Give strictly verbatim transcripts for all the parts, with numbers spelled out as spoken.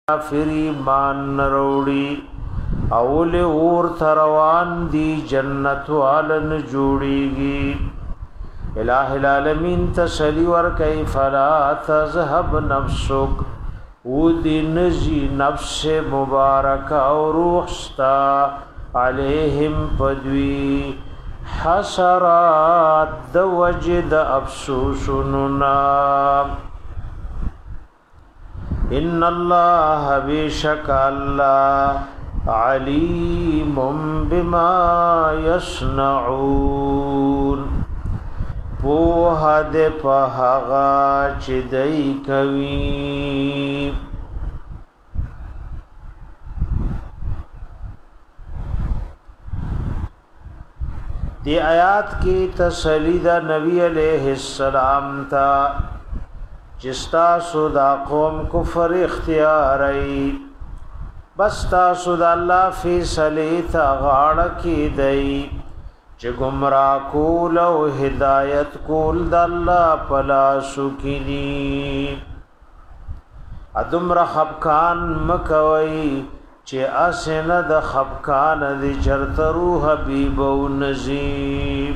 کافری مان نروڑی اول اور تروان دی جنت والن جوڑیگی الہ العالمین تسلی ورکی فلا تذهب نفسک او دی نزی نفس مبارک او روحستا علیہم پدوی حسرات د وجد افسوسننا ان الله بیشک الله علیم بما یصنعون پوها د پهغا چې دای کوي دی آیات کی تسلی دا نبی علیہ السلام تا جستا سودا قوم کفر اختیاری بستا سودا اللہ فیصلی تا غاڑ کی دی چه گمراہ کول و ہدایت کول دا اللہ پلاسو کی دی ادمر خبکان مکوئی چه اسن د خبکان دی چرت روح حبیب و نزیب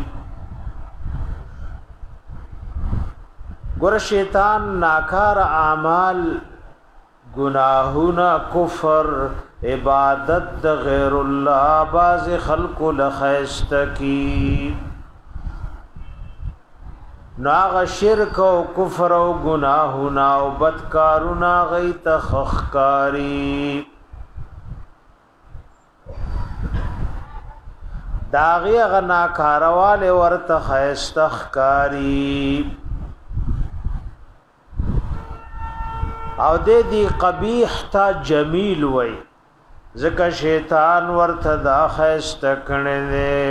گر شیطان ناکار اعمال گناہونا کفر عبادت د غیر اللہ باز خلق لخیست کی ناغ شرک و کفر و گناہونا و بدکارونا غیت خخکاری داغی غنا کاروال ورت خیستخکاری او دے دی قبیح تا جمیل وی ذکر شیطان ورت دا خیستکنے دے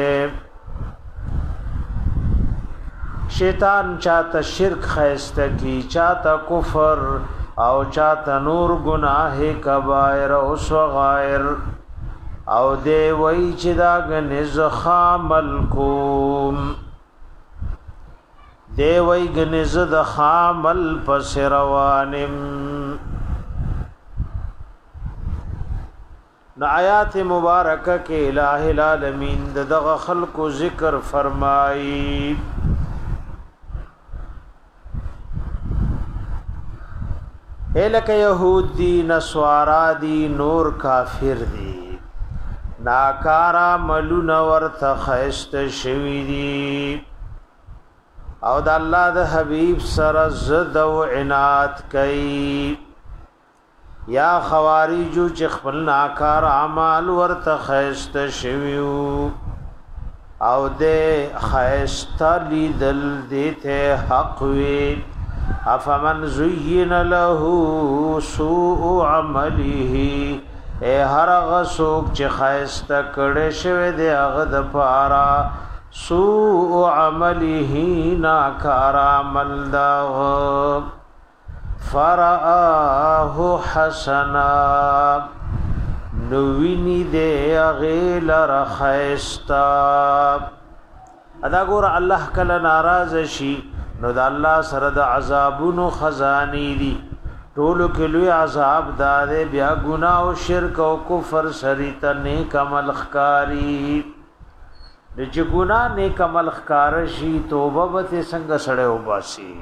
شیطان چاہتا شرک خیستکی چاہتا کفر او چاہتا نور گناہ کبائر او صغائر او دے وی چی دا گنز خامل کوم دے وی گنز دا خامل پس روانم نا آیات مبارکہ کے الہ العالمین دا دغ خلق و ذکر فرمائی اے لکہ یہود دی نسوارا دی نور کافر دی ناکارا ملون ورت خیست شوی دی او د الله د حبیب سره زد او عنایت کئ یا خوارجو چې خپل ناکار اعمال ورت خیست شویو او د خیست لیدل دیته حق وی افمن زین له سوء عمله اے هر غسوک چې خیسته کړه شوی دی هغه د پارا سوء عمله ناکار عمل دا فرآه حسنا نوینی دی غیل را خیستا ادا ګور الله کله ناراض شي نو د الله سره د عذابونو خزانی دی ټولو کې لوی عذاب داده بیا ګناه او شرک او کفر سریت نیک عمل خکاری د چې ګناه نیک عمل خکار شي توبه به څنګه سره وباسي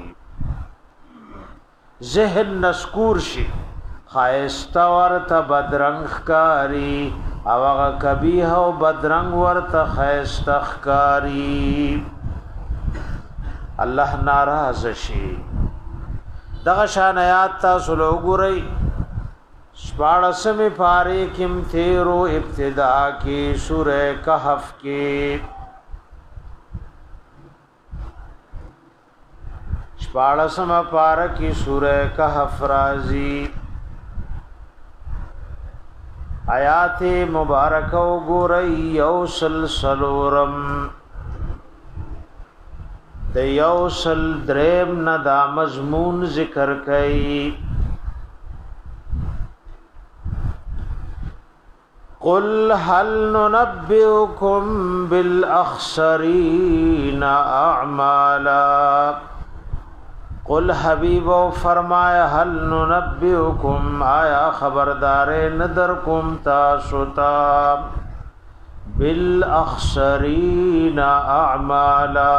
ذهن نسکور شي خایستا ورته بدرنګ خکاری او هغه کبیح او بدرنګ ورته خایستا خکاری الله ناراض شي دغه شان آیات تاسو له وګورئ شپاړسمه پاره کم تیرو ابتدا کې سوره کهف کې شپاړسمه پاره کې سوره کهف راځي آیات مبارکه وګورئ یو سلسلورم د یوسل دریم نه دا مضمون ذکر کړي قل هل ننبئكم بالاخسرين اعمالا قل حبیب و فرمایا هل ننبئکم آیا خبردار ندر کم تاسوتا بالاخسرین اعمالا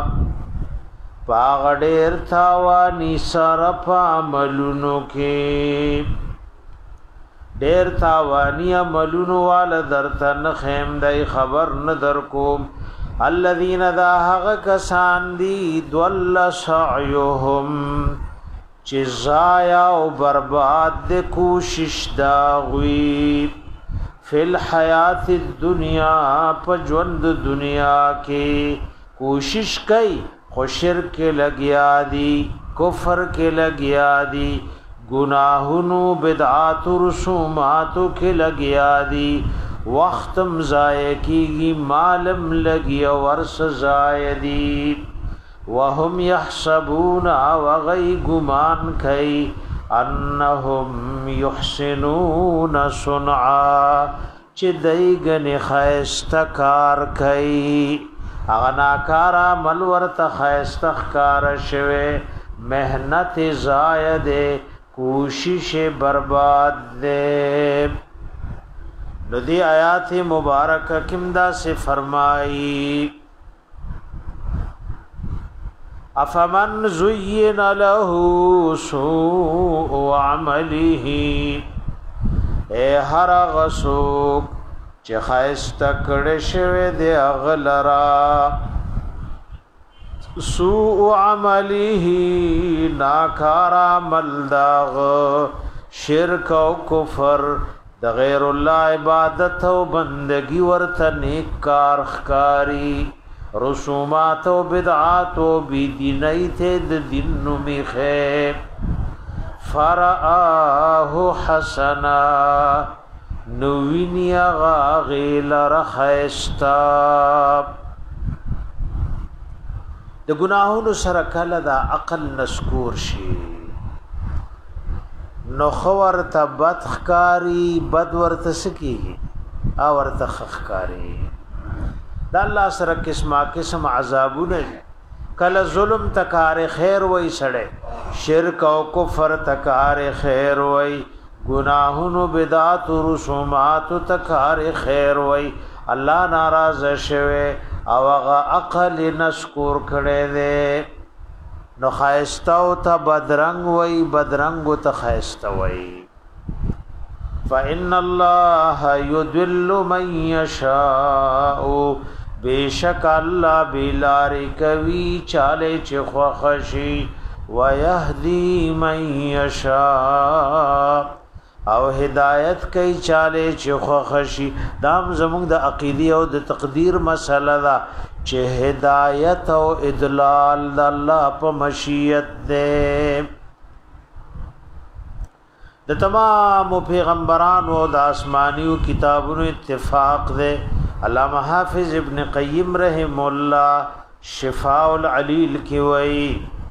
پاغ ډیر تاوانی سره په عملونو کې ډیر تاوانی عملونو وال درته نه خیم دای خبر نه در کوم الذين ذا هغه کسان دي دول سعيهم چې ضایع او برباد د کوشش دا غوي فل حیات الدنیا په ژوند دنیا کې کوشش کوي خو شرک لګیا دي کفر کې لګیا دي گناہونو بدعات رسوماتو کې لګیا دي وختم ضایع کیږي مالم لګي ورس ضایع دي وهم يحسبون وغي گمان کوي انهم يحسنون صنعا چې دایګن خیستکار کوي هغه ناکار عمل ورته خیستکار شوه مهنت ضایع ده کوشش برباد ده نو دی آیات مبارکہ کمدا سے فرمائی افمن زین له سوء عمله اے هر غسوک چې خاسته کړه شوی دی اغلرا سوء عمله ناکار عمل داغ شرک او کفر د غیر الله عبادت او بندگی ورته نیک کار خکاری رسومات او بدعات او بيدینی ته د دین نو میخه فرآه حسنا نوینیا غیل رخستا د گناهونو سره کله د عقل نسکور شي نو خور ته بدخکاری بد ورته سکی او ورته خخکاری د الله سره قسمه قسم عذابونه کله ظلم تکار خیر وای سړی شرک او کفر تکار خیر وای گناهونو بدعات او رسومات تکار خیر وای الله ناراض شوه او هغه عقل نشکور کړي دي نو خایستاو ته بدرنګ وای بدرنګ ته خایستا وای فإن الله يضل من يشاء بیشک الله بلار کوي چاله چې خوخشي ويهدي من يشاء او هدایت کوي چاله چې خوخشي دام زموږ د عقیده او د تقدیر مسله ده چې هدایت او ادلال د الله په مشیت ده د تمام پیغمبرانو د آسمانیو کتابونو اتفاق ده علامہ حافظ ابن قیم رحم الله شفاء العلیل کی وئی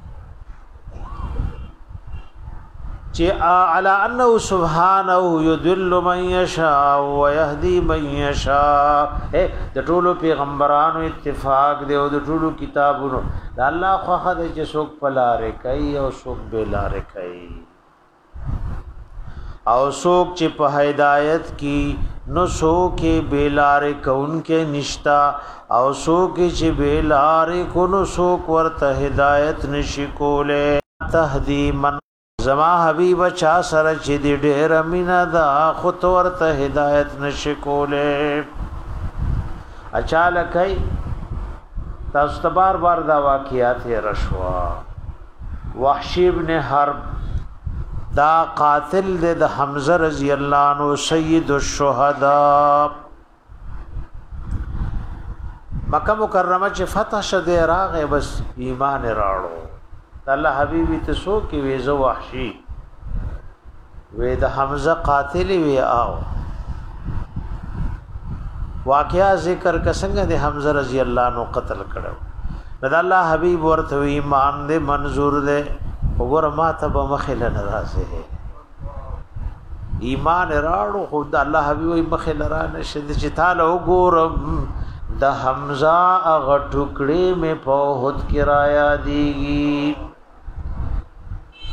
چې علی انه سبحانه یذل من یشاء ويهدي من یشاء د ټولو پیغمبرانو اتفاق دی او د ټولو کتابونو د الله خو خدای چې څوک پلاره کوي او څوک بلاره کوي او څوک چې په هدایت کې نو څوک بلاره کون کې نشتا او څوک چې بلاره کو نو څوک ورته هدایت نشي کوله تهدی من زما حبیب چا سره چې دې ډېر مینا دا خو ورته هدایت نشي کوله اچاله کوي تاسو ته بار بار دا واقعیات رشوا وحشی ابن حرب دا قاتل د حمزه رضی الله عنه سید الشهدا مکه مکرمه چې فتح شده راغه بس ایمان راړو الله حبیبی ته سو کې وېزو وحشی وې د حمزه قاتل وی آو واقعا ذکر کسنګ د حمزه رضی الله عنه قتل کړو د الله حبیب ورته ایمان دې منظور دې وګوره ما ته به مخله ناراضه ایمان راړو خود الله حبیب مخله را نشه چې تعالی وګورم د حمزه اغه ټوکړې مې په هوت کرایا دیږي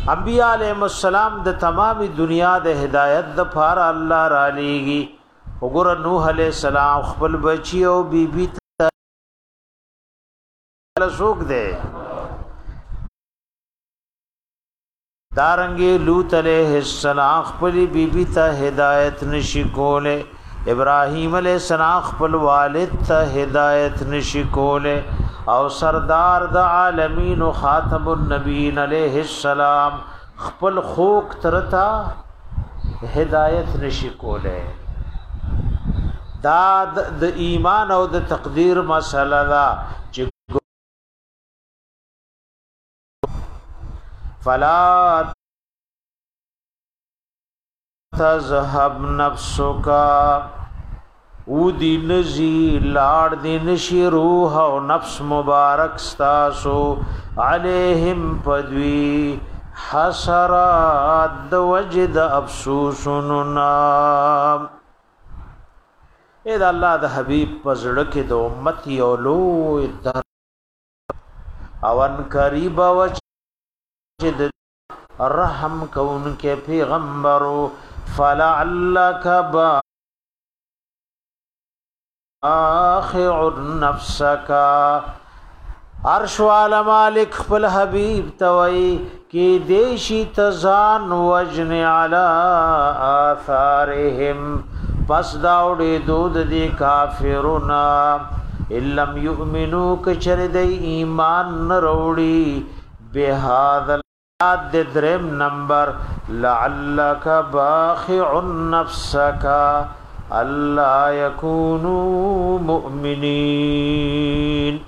انبیاء علیهم السلام د تمامي دنیا د هدایت د فار الله را لېږي وګوره نوح علیہ السلام خپل بچی او بیبي ته سوق دے دارنګي لوط علیہ السلام خپل بیبي ته هدایت نشي کوله ابراهيم علیہ السلام خپل والد ته هدایت نشي کوله او سردار د عالمین خاتم النبیین علیہ السلام خپل خوک ترتا هدایت نشي کوله دا د ایمان او د تقدیر مسله دا چې فلا تذهب نفسك او دین زی لاړ دین شی روح او نفس مبارک ستاسو علیہم پدوی حسرات د وجد افسوسنا اے د الله د حبیب پزړه کې د امت یو لوی در اون قریب وجد رحم کون کے پیغمبرو فلعلک باخع نفسک عرش والا مالک خپل حبیب توئی کی دیشی تزان وجن علی آثارهم پس داوڑی دود دی کافرنا اللم یؤمنو کچر دی ایمان نروڑی بهذا د درم نمبر لعلک باخع نفسک الا یکونوا مؤمنین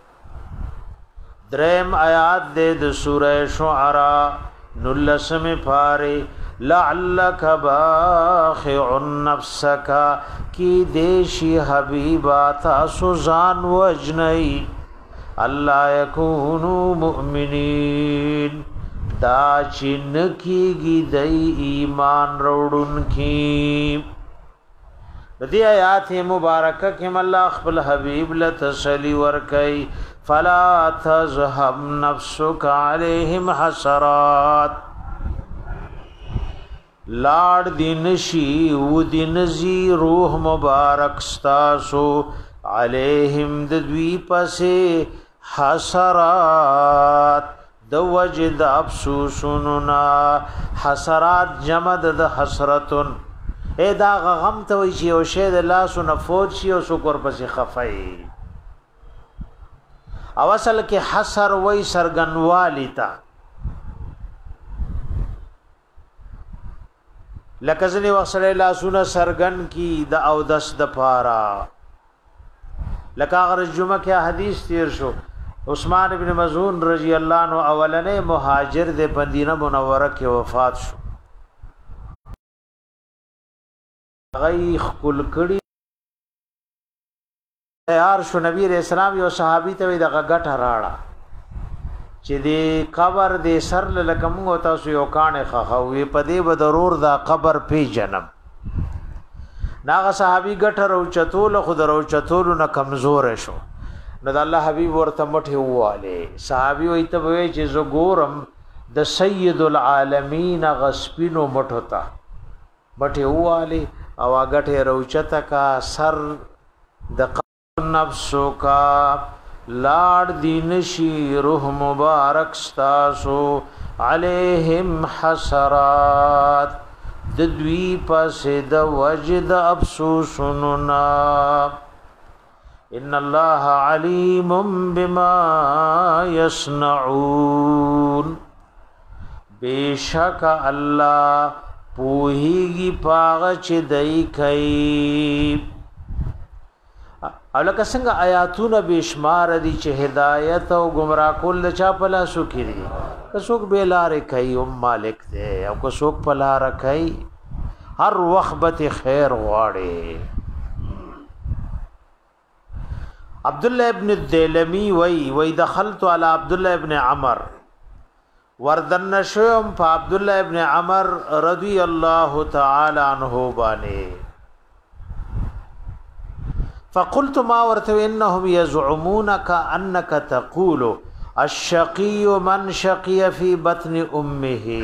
درم آیات د سورہ شعراء نلسم پارے لعلک باخع نفسک کی دیشی حبیبا تاسو زان وجنئی اللہ یکونو مؤمنین دا چن کی گی دئی ایمان روڑن کی دی آیات مبارکہ کم اللہ خپل حبیب لتسلی ورکی فلا تذهب نفسک علیہم حسرات لاڑ دین شی او دین زی روح مبارک ستاسو علیہم دوی پسے حسرات دو وجد افسوسنا حسرات جمد د حسرتن اے دا غم ته وی چې او شه د الله سن فوج شي او شکر پسې خفای او اصل کې حسر وی سرګنوالی تا لکه ځنی وسره الله سن سرګن کی د او دس د پارا لکه اگر جمعه کې حدیث تیر شو عثمان ابن مظعون رضی اللہ عنہ اولنې مهاجر د مدینه منوره کې وفات شو غیخ کل کړي یار شو نبی رسول الله یو صحابي ته د غټ راړه چې دی قبر دې سر لکم او تاسو یو کانه خخوي په دې به ضرور دا قبر پی جنم ناغه صحابي غټ رو چتول خود رو چتول نه کمزور شو نو د الله حبيب ورته مټه واله صحابي وي ته وي چې زو ګورم د سید العالمین غسبینو مټوتا مټه واله او غټه روچته کا سر د نفسو کا لاړ دین شی روح مبارک ستاسو علیہم حسرات د دوی پسې د وجد افسوسنا ان الله علیم بما یصنعون بیشک الله پوهیږي پاغه چې دای کوي او لکه څنګه آیاتونه بشمار دي چې هدایت او گمراه کول چا پلا سو کړي که څوک به لارې کوي او مالک دی او که څوک پلا رکای هر وخت خیر غواړي عبد الله ابن الدلمی وی وی دخلت على عبد الله ابن عمر وردن شوم په عبد الله ابن عمر رضی الله تعالی عنہ باندې فقلت ما ورته انهم يزعمونك انك تقول الشقی من شقی فی بطن امه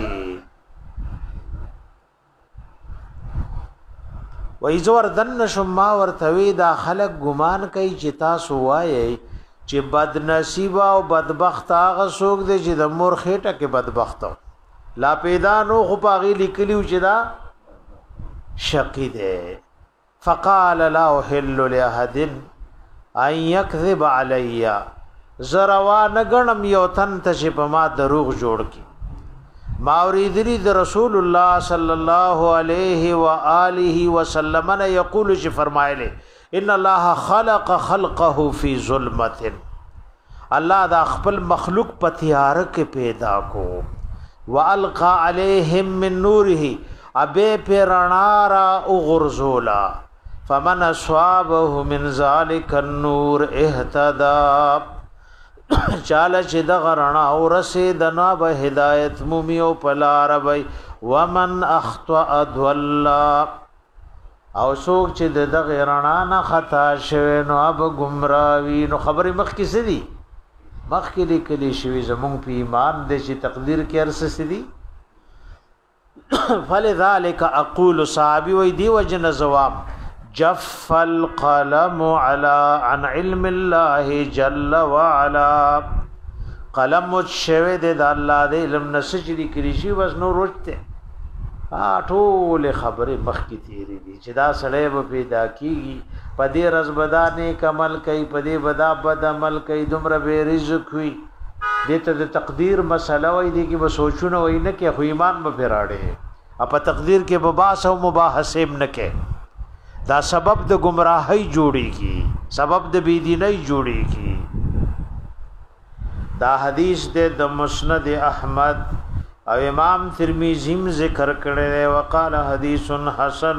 و ایزور دن شما ورتوی دا خلق گمان کوي چې تاسو وایي چې بد نصیب او بدبخت هغه څوک دی چې د مور خېټه کې بدبخت لا پیدا نو خو پاغي لیکلیو چې دا شقی دی. فقال لا احل لاحد ان يكذب علي زروا نغنم یو تن ته چې په ما دروغ جوړ کی. ما اوریدلی د رسول الله صلی الله علیه و آله وسلم نے یقول چې فرمایله ان الله خلق خلقه فی ظلمت الله دا خپل مخلوق پتیار کې پیدا کو والقى عليهم من نوره ابه پیرنارا غرزولا فمن اصابه من ذلك النور اهتدى چاله چې د غرنا او رسید نو به هدایت مومي او پلار وي ومن اخطا ضل او څوک چې د غرنا نه خطا شوی نو اب گمراوي نو خبره مخ کې سدي مخ کې لیکلي شوی زمون په ایمان د چې تقدیر کې ارس سدي فلذلك اقول صحابي وي دی وجن جواب جف القلم على عن علم الله جل وعلا قلم شوه د الله د علم نسجري کړی شي بس نو روچته ټول خبره مخ کی تیری دي چې دا سړی به پیدا کیږي پدې رزبدانې کمل کوي پدې بدا بد عمل کوي دومره به رزق وي دته د تقدیر مسله وای دي کې به سوچونه وای نه کې خو ایمان به پیراړي اپ تقدیر کې بباس او مباحثه نه کې دا سبب د گمراهی جوړیږي سبب د بيدینۍ جوړیږي. دا حدیث د مسند احمد او امام ترمذی ذکر کړی وقال حدیث حسن.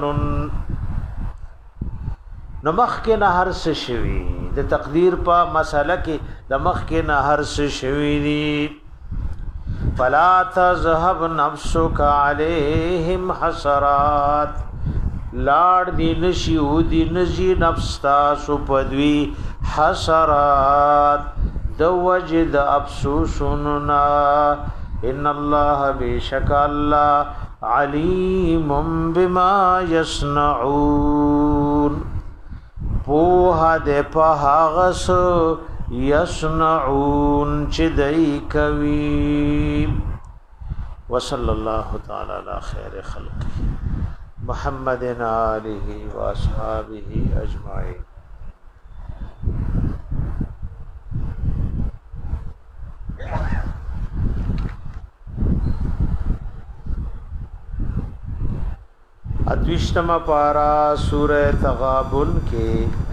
نو مخ کې نه هر څه شوی د تقدیر په مسله کې د مخ کې نه هر څه شوی دي. فلا تذهب نفسك عليهم حسرات لاړ دی نشي او دی نشي نفس تاسو پدوی حسرات دو وجد افسوسنا ان الله بشک الله علیم بما يصنعون پوها د پهغس يصنعون چې دای کوي. وصلی الله تعالی علی خیر خلقه محمد آلہ و اصحابہ اجمعین. ادوشتم پارا سورہ تغابن کے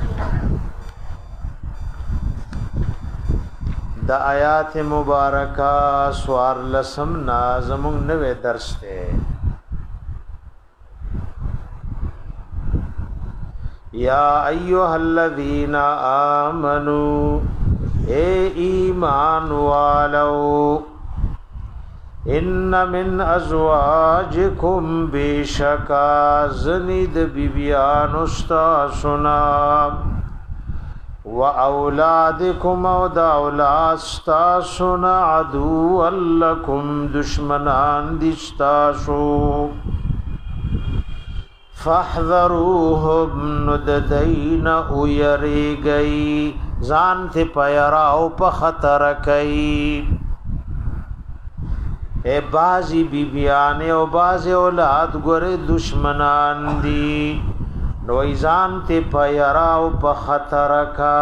دا آیات مبارکہ سوار لسم نازمون نوے درس تے. یا ایها الذین آمنوا اے ایمان والو ان من ازواجکم بشکا زنید بیبیان استاسنا و اولادکم او دا اولاد استاسنا عدو لکم دشمنان دستاسو فاحذروهم نددین او یری گئی ځان ته پیرا او په خطر کوي. اے بازی بیبیان او باز اولاد ګره دشمنان دي نو ځان ته پیرا او په خطر کا.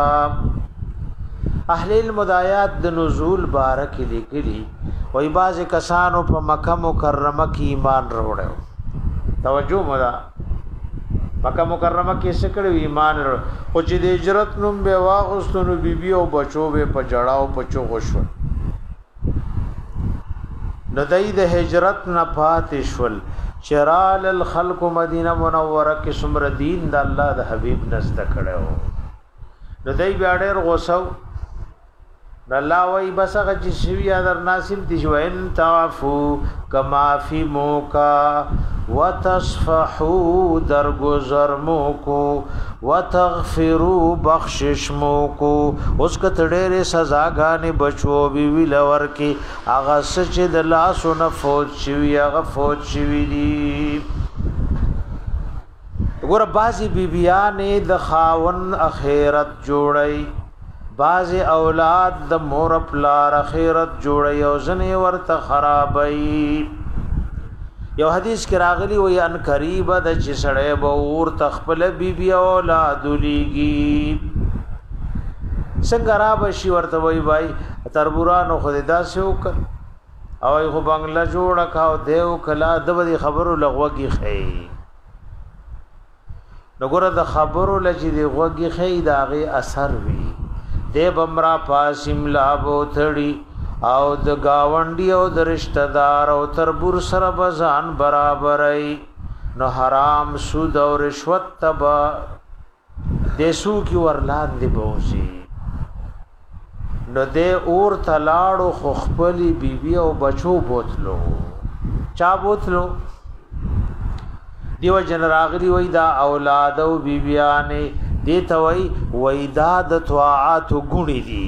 اهل المدایات د نزول بارک لیکلي وای باز کسانو په مکه مکرمه کې ایمان وروړو. توجه مولا مکه مکرمه کې سکړو ایمان ورو او چې د هجرت نوم به واغستونو بیبي او بچو به په جړاو پچو غوشو نو دای د هجرت نه پاتې شول چرال الخلق مدینه منوره کې سمر دین د الله د حبیب نزد کړو. نو دای بیا ډېر غوسو الله وای بس هغه چې شوی در ناسب دي شو ان تعفو کما فی موکا وتصفحوا درگذر موکو وتغفروا بخشش موکو اوس کته ډېرې سزاګانې بچو بي وی لور کې هغه سچ د لاسو نه فوت شوی هغه فوت شوی دي وګوره بازي بیبيانې د خاون اخرت جوړي بعض اولاد د مور پلار اخرت جوړي او ځنې ورته خرابي یو حدیث کې راغلی وي ان قریب د چې سړی به اور تخپل بیبي اولاد لېږي څنګه را بشي ورته وای بای تربورانو خو دې داسې وکړ او خو بنگلا جوړه کاو دیو کلا د دې خبرو لغوږی خې نګوره د خبرو لږی دی غوږی خې داغه اثر وی دې بمرا پاسیم لابو تړي او د گاونډي او د رشتہ دار او تربور سره بزان برابرای نو حرام سود او رشوت تبا دیسو کی ورلان دی بوزي نو دې اور تلاړو خو خپلی بیبي او بچو بوتلو چا بوتلو دیو جن راغلی وای دا اولاد او بیبیانه دې توي وېدا د طاعات غونې دي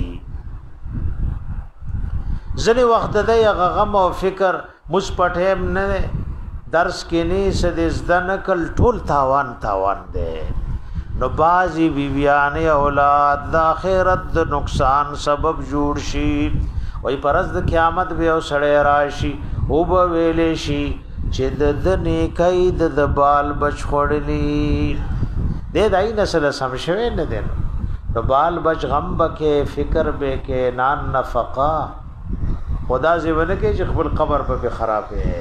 ځنې وخت د غم او فکر مصپټهم نه درس کې نه سد زدن کل ټول تاوان تاوان دي نو بازي بیبيانه اولاد د اخرت د نقصان سبب جوړ شي وای پرز د قیامت به او سړی راشي او به ویلې شي چې د نیکای د بال بچ خړلی دې دای نسل سم شوه نه دین نو بال بچ غم بکې فکر به کې نان نفقا خدا زیونه کې چې خپل قبر په خراب ہے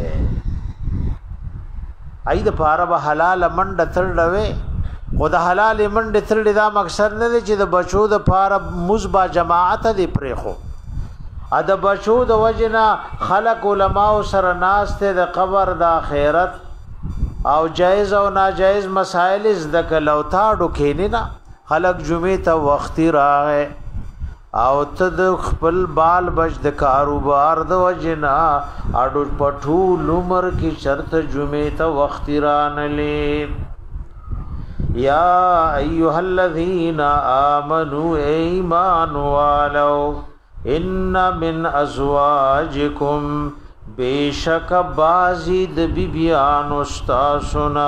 اې د پاره به حلال منډ تړلوي خدا حلال منډ تړل دا مقصد نه دی چې د بچو د پاره مزبا جماعت دی پرېخو ا د بچو د وجنا خلق علماء سره ناس ته د قبر د آخرت او جائز او ناجائز مسائل زده کلو تاړو کینې نه خلق جمعه ته وخت راغې او ته د خپل بال بچ د کاروبار د وجنا اډو پټو لمر کی شرط جمعه ته وخت رانلې یا ایها الذین آمنوا ایمان والو ان من ازواجکم بیشک بازید بیبیان استاسنا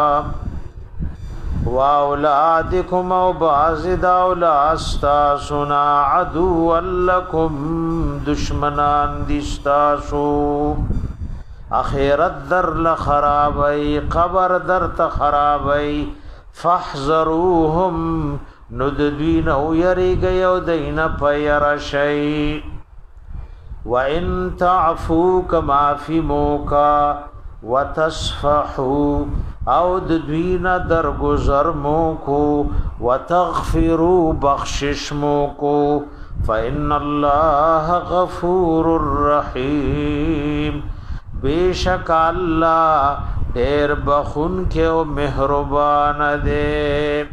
و اولادکم او بازید اولاد استاسنا عدو لکم دشمنان دستاسو اخرت در لخرابی قبر در تخرابی فاحذروهم نددوین او یریگی او دین پیرشی وَإِن تَعْفُوا كَمَا فِي مُوكَا وَتَصْفَحُوا او ددوین درگذر موکو وَتَغْفِرُوا بخشش موکو فَإِنَّ اللَّهَ غَفُورٌ رَحِيمٌ بیشک اللہ دیر بخون کے و مہربان دے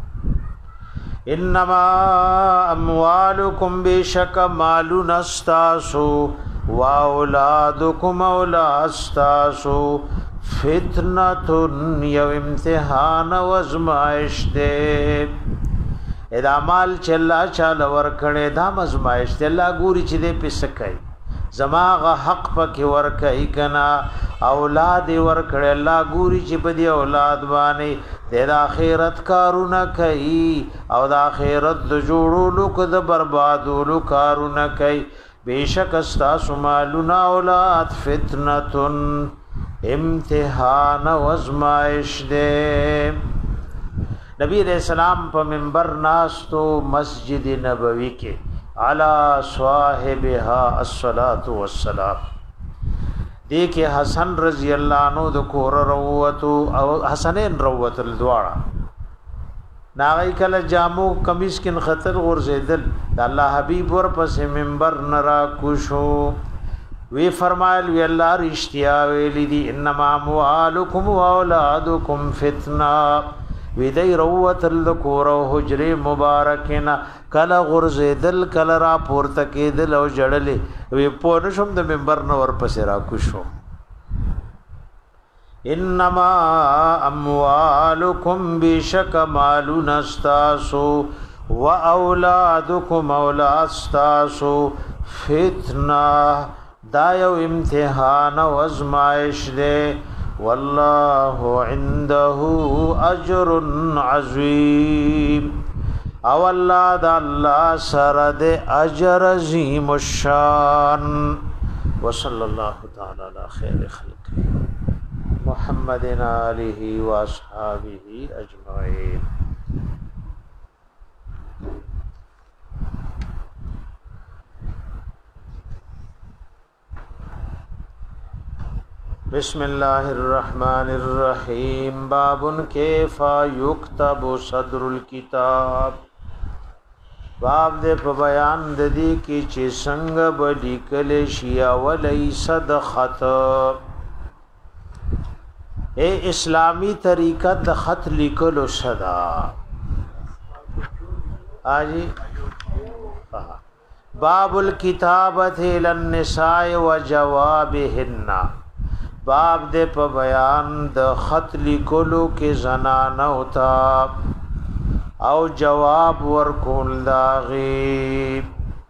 انما اموالکم بیشک مالون استاسو و اولادکم اولاد استاسو فتنتن یو امتحان و ازمائش دے ادا مال چلا چال ورکڑے دام ازمائش دے اللہ گوری چی دے پی سکائی زماغ حق پک ورکای کنا اولاد ورکړه الله ګوري چې په دې اولاد باندې د آخرت کارونه کوي او د آخرت د جوړولو کو د بربادولو کارونه کوي بیشک استاسو مالونه اولاد فتنتن امتحان و ازمائش دے نبی علیہ السلام په منبر ناستو مسجد نبوی کې علی صاحبها الصلاۃ والسلام دیکھے حسن رضی اللہ عنہ د کور روتو او حسنین روت الدواړه ناغی کله جامو کمیس کن خطر ورزیدل د الله حبیب ور پس منبر نرا کوشو وی فرمایل وی الله رښتیا ویلی دی انما اموالکم واولادکم فتنه وی دی روتل کور او حجره مبارکنا کله غرزدل کله را پورته کېدل او جړلې وی په نشم د منبر نو ور پسې را کوشو انما اموالکم بشک مالون استاسو واولادکم اولاد استاسو فتنه دا یو امتحان او ازمائش ده والله عنده اجر عظیم او الله دا الله سره ده اجر عظیم الشان وصلی الله تعالی علی خیر خلق محمد آله و اصحابه اجمعین. بسم الله الرحمن الرحیم. باب کیف یکتب صدر الكتاب. باب دې په بیان د دې کې چې څنګه به لیکل شي ولې صد خط. اے اسلامی طریقه د خط لیکلو صدا اجي باب الكتابه للنساء وجوابهن. باب دې په بیان د خط لیکلو کې زنانه ہوتا او جواب ورکول داغي.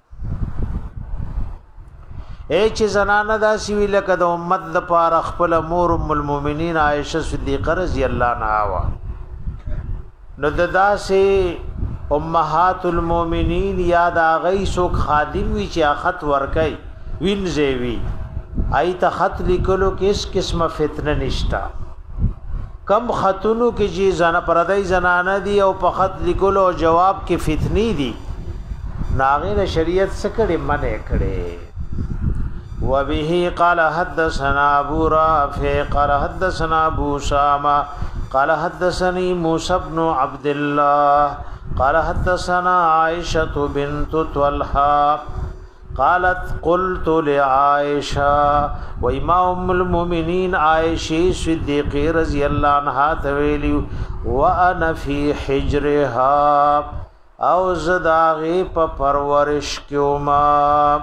اے چې زنانه دا سی وی لکه د امت د پاره خپل مور ام المؤمنین عائشه صدیقه رضی الله عنها وا نو ددا سي امهات المؤمنین یاد اغي سو خادم وی چې خط ورکای وینځي وی ای ته خط لیکلو کې اس قسمه فتنه نشتا. کم خطونو کې چې زنه پردای زنانه دي او په خط لیکلو او جواب کې فتنی دي ناغه شریعت څخه منع کړي. وبه قال حدثنا ابو رافع قال حدثنا ابو سامة قال حدثني موسى بن عبد الله قال حدثنا عائشة بنت طلحة قالت قلت لعائشة وإمام المؤمنين عائشة صديقة رضي الله عنها تويلي وأنا في حجرها او زداغي په پرورش کېوما.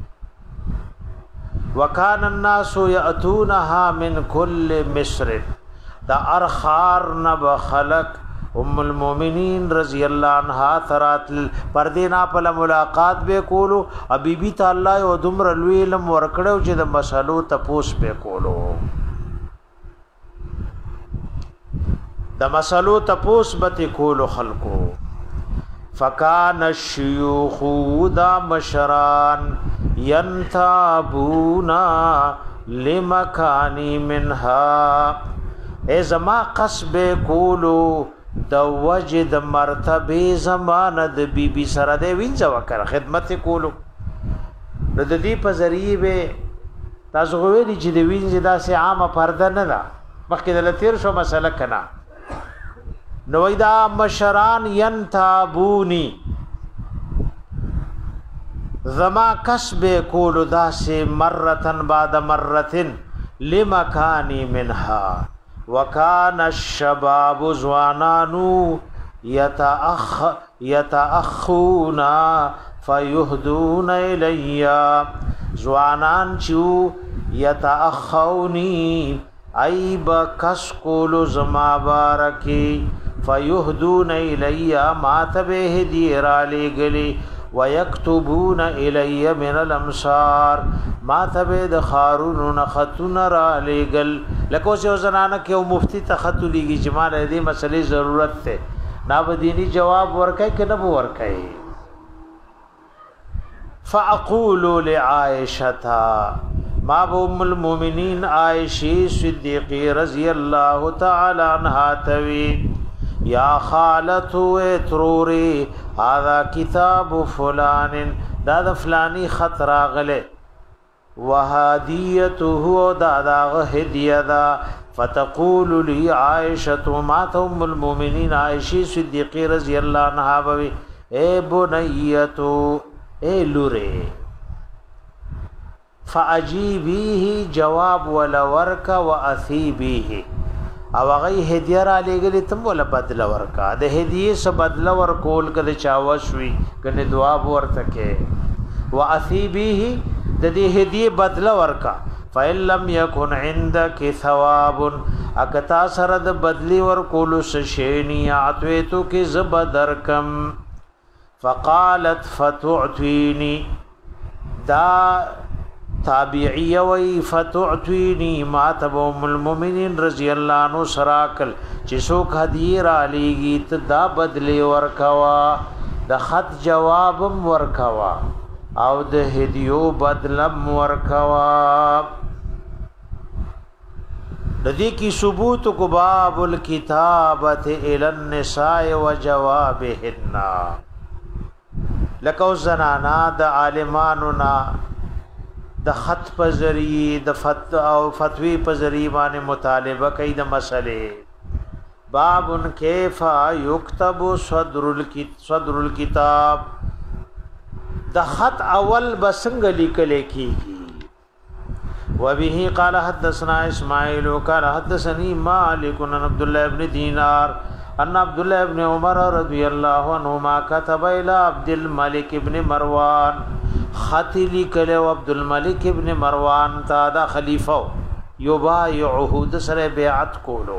وكان الناس يأتونها من كل مصر. دا ارخار نب خلق ام المؤمنین رضی اللہ عنہا ترات پردینا پل ملاقات بے کولو ابی بی تعالی او دمر لویلم ورکڑو چې د مسلو تپوس بے کولو د مسلو تپوس بت کولو خلقو. فکان الشیوخ دا مشران ینتابونا لمکانی منها. اے زما قصب کولو د وجد مرتبه زمانه د بی بی سره د وینځه وکړه خدمت کولو. نو د دې په ذریعہ به تاسو غوړي چې د وینځه داسې عامه پرده نه ده مخکې د لتیر شو مسله کنا. نو دا مشران ینتابونی زما کسب کولو داسې مرتن بعد مرتن لمکانی منها. وکان الشباب زوانانو یتاخ یتاخونا فیهدون الیا. زوانان چو یتاخونی ایب کس کولو زما بارکی فیهدون الیا ماتبه هدی را لگلی ويكتبون الي من الامصار ما تبه د خارون نخطن را لګل لکه اوس زنانه کې او مفتی تخط لګي جمال دې مسلې ضرورت ته نابدینی جواب ورکای کنه بو ورکای. فاقول لعائشه ما ام المؤمنین عائشه صدیقه رضی الله تعالی عنها توی یا خالت و تروری هذا کتاب فلان دا د فلانی خط راغله وهدیته دا دا هدیه دا. فتقول لي عائشه ما ام المؤمنین عائشه صدیقه رضی الله عنها بوي اے بنیتو اے لوره فاجیبیه جواب ولورک واثیبیه او هغه هدیه را لګلې تم ولا بدل ورکا د هدیه سره بدل ورکول کله چاوشوي کنه دعا ورته کې واثيبه د دې هدیه بدل ورکا فإن لم يكن عندك ثواب اکتا سره د بدلی ورکول ششینی اعطیتو کې زبدرکم فقالت فتعطيني دا تابعی وی فتعطيني ما تبوم المؤمنین رضی اللہ عنہ سراکل چسوک حدیر علیگی تا بدلی ورکوا دا خط جوابم ورکوا او د هدیو بدلم ورکوا ندی کی ثبوت کو باب الکتابت الی النساء و جوابهن لکو زنانا د عالمانو نا د خط په ذریعہ د فت او فتوی په ذریعہ باندې مطالبه کوي د مسلې باب کیف یكتب صدر الکتاب صدر الكتاب د خط اول بسنګ لیکل کیږي وبه قال حدثنا اسماعیل قال حدثني مالك عن عبد الله بن دينار ان عبد الله بن عمر رضي الله عنهما كتب الى عبد الملك بن مروان خطلی کله عبد الملک ابن مروان تا دا خلیفہ یبایعه د سره بیعت کولو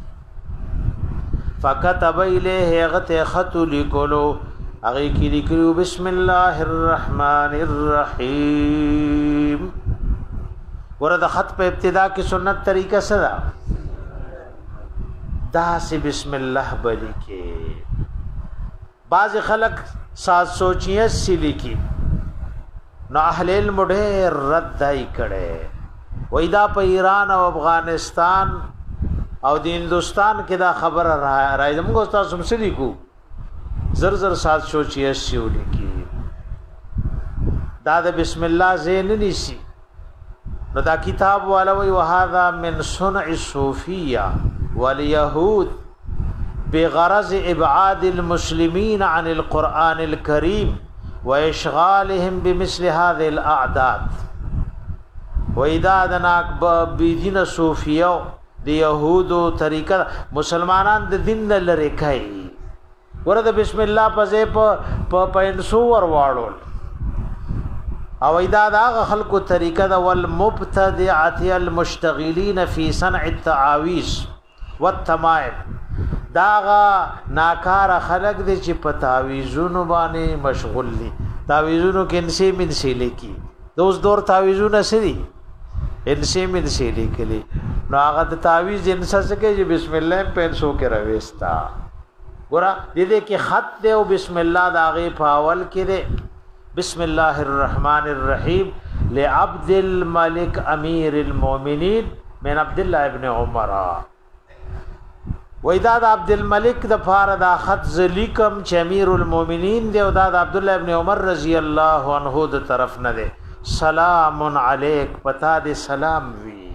فكتب الیه غت خط لیکلو هغه کې لیکلو بسم الله الرحمن الرحیم ورته خط په ابتدا کې سنت طریقه سره دا سی بسم الله بلی کې بعض خلق سات سوچیه سی لیکي نو اهل علم ډېر رد دای کړي وای دا په ایران او افغانستان او د هندستان کې دا خبره راځي موږ تاسو هم سړي کو زر زر سات سوچي اسولي کی دا د بسم الله زین نشي نو دا کتاب والا وی وهذا من صنع الصوفيه واليهود بغرض ابعاد المسلمين عن القران الكريم واشغالهم بمثل هذه الاعداد واذادناک بيدين صوفيو د يهودو طریقه مسلمانان د دین لری کوي ورته بسم الله پځه په پینسو ور واړول او اذا دا خلق طریقه د والمبتدعات المشتغلين في صنع التعاويذ والتمائم داغا ناکار خلق دي چې په تعویذونو باندې مشغول دي تعویذونو کې انسي من سي لیکي دوس دور تعویذونه سړي انسي من سي لیکلي نو هغه د تعویذ انسا څخه چې بسم الله پنسو کې راويستا ګور دې دې کې خط دی او بسم الله داغه پاول کې دی بسم الله الرحمن الرحیم لعبد الملك امير المؤمنين من عبد الله ابن عمر وېداد عبد الملک د فار دا خط زلیکم چې امیر المؤمنین دی او دا عبد الله ابن عمر رضی الله عنه د طرف نه دی سلام علیک پتا دې سلام وی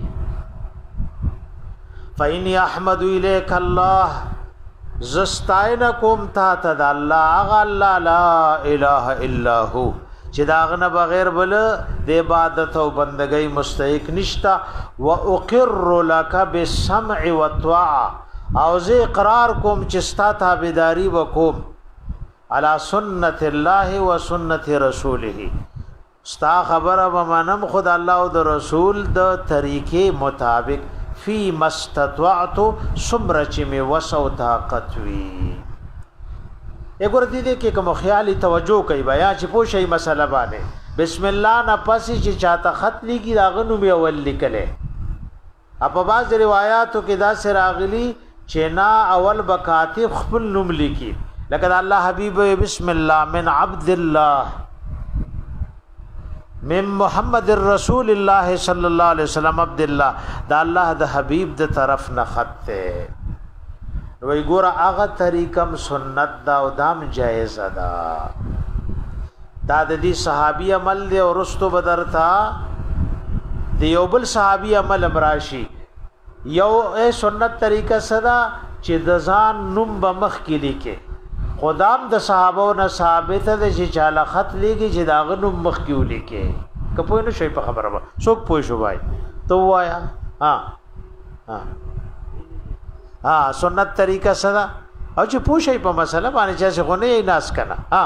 فإن احمد الیک الله زستاینکم تا تد الله الله لا اله الا هو چې داغه بغیر بل د عبادت او بندګۍ مستحق نشتا واقر لك بالسمع والطاعه او زه اقرار کوم چې ستا تابعداري وکوم علی سنت الله و سنت رسوله ستا خبره به منم خد الله او د رسول د طریقې مطابق فی مستطعت سمر چې می وسو طاقت وی وګور دې دې کې کوم خیالي توجه کوي بیا چې پوښي مسله باندې بسم الله نه پسې چې چاته خط لګي راغنو می اول لیکله په بعض روایتو کې دا سراغلی چې نا اول بکاتب خپل نوم لیکي لکه الله حبیب بسم الله من عبد الله من محمد الرسول الله صلی الله علیه وسلم عبد الله دا الله د حبیب د طرف نه خط ته وی ګور هغه طریقم سنت دا او دام جایز ده دا د دې صحابي عمل دی او رستو بدر تا دیوبل صحابي عمل امراشي یو اے سنت طریقہ صدا چې د ځان نوم به مخ کې لیکي خدام د صحابو نه ثابت ده چې چاله خط لیکي چې دا غنوم مخ کې ولیکي کپوی نو شي په خبره څوک پوه شو وای تو وایا ها ها ها سنت طریقه سره او چې پوښي په مسله باندې چې غونه یې ناس کنه ها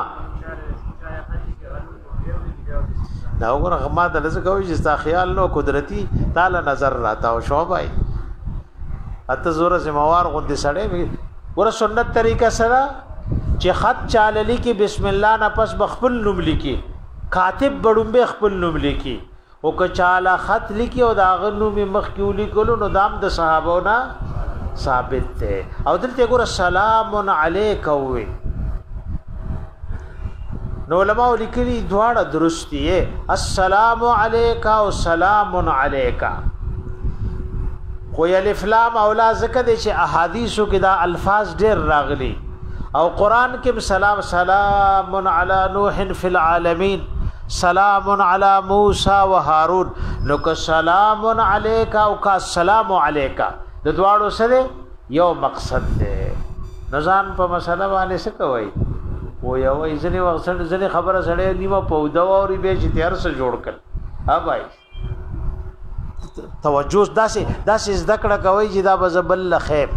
دا وګوره ما د لزه کوي چې تا خیال نو قدرتی تعالی نظر راتا او شو بھائی اته زوره سموار غوندې سړې ګوره سنت طریقه سره چې خط چاله لیکي بسم الله نه پس بخپل نوم لیکي کاتب بډوم به خپل نوم لیکي او که چاله خط لیکي او دا غنو می مخ کیولي کولو نو دام د صحابو نه ثابت ده او دلته ګوره سلام علیک وي نو علماء لیکلي دواړه درست دي السلام علیک او سلام علیک خو الف لام اولا ذکر دي چې احادیثو کې دا الفاظ ډېر راغلي او قران کې سلام سلام علی نوح فی العالمین سلام علی موسی و هارون نو که سلام علیک او کا سلام علیک د دواړو سره یو مقصد ده نزان په مسله باندې څه کوي و یو ځنی وخت ځنی خبره سره نیمه پودا او ری به چې تیار سره جوړ کړ ها بھائی توجه داسې داسې ذکر کوي چې دا بزبل خیب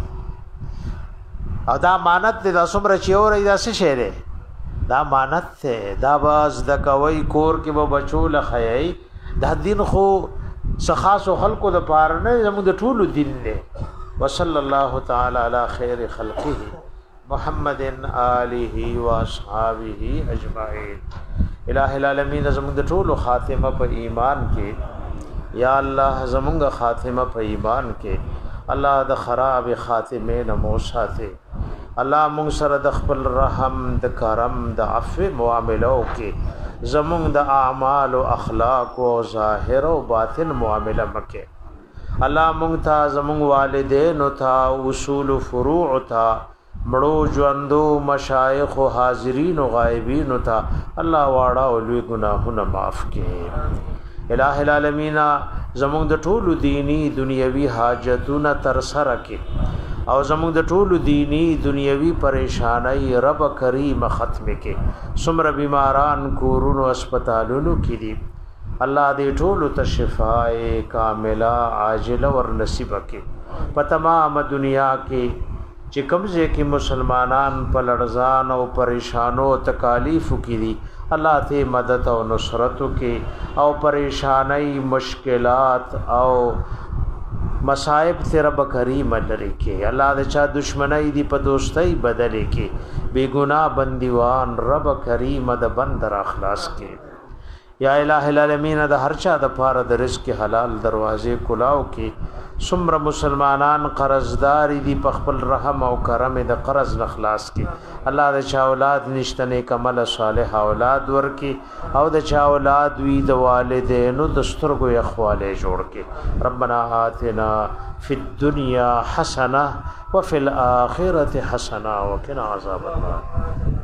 او دا مانت د څومره چې اوري دا څه شی دی دا مانت ته دا باز د کوي کور کې به بچو لخی دا دین خو سخاص خلقو د پاره نه زموږ د ټولو دین دی وصلی الله تعالی علی خیر خلقه محمد آله و اصحابہ اجمعین الہ العالمین زموږ د ټولو خاتمه په ایمان کې یا الله زموږ خاتمه په ایمان کې الله د خراب خاتمه نه مو ساته الله موږ سره د خپل رحم د کرم د عفو معاملو کې زموږ د اعمال او اخلاق او ظاهر او باطن معامله مکه الله موږ ته زموږ والدین او ته اصول فروع ته مړو ژوندو مشایخ او حاضرین او غایبین او ته الله واړه او لوی ګناهونه معاف کړي الہ العالمین زموږ د ټولو دینی دنیوي حاجتونه تر سره کې او زموږ د ټولو دینی دنیوي پریشانای رب کریم ختم کې سمره بیماران کورونو هسپتالونو کې دي الله دې ټولو ته شفای کامله عاجله ور نصیب کړي په تمام دنیا کې چې کمزې کې مسلمانان په لړزان او پریشانو تکالیف کې دي الله ته مدد او نصرت کې او پریشانای مشکلات او مصائب ته رب کریم لري کې الله د چا دشمنی دی په دوستۍ بدلې کې بے گناہ بندیوان رب کریم د بند را اخلاص کې یا الہ العالمین د هر چا د پاره د رزق حلال دروازې کلاو کې سمر مسلمانان قرضدار دي په خپل رحم او کرم د قرض نخلاص کې الله د چا اولاد نشته نیک عمل صالح اولاد ورکي او د چا اولاد وی د والدینو د سترګو اخواله جوړ کې ربنا آتنا فی الدنیا حسنه وفي الاخره حسنه وقنا عذاب النار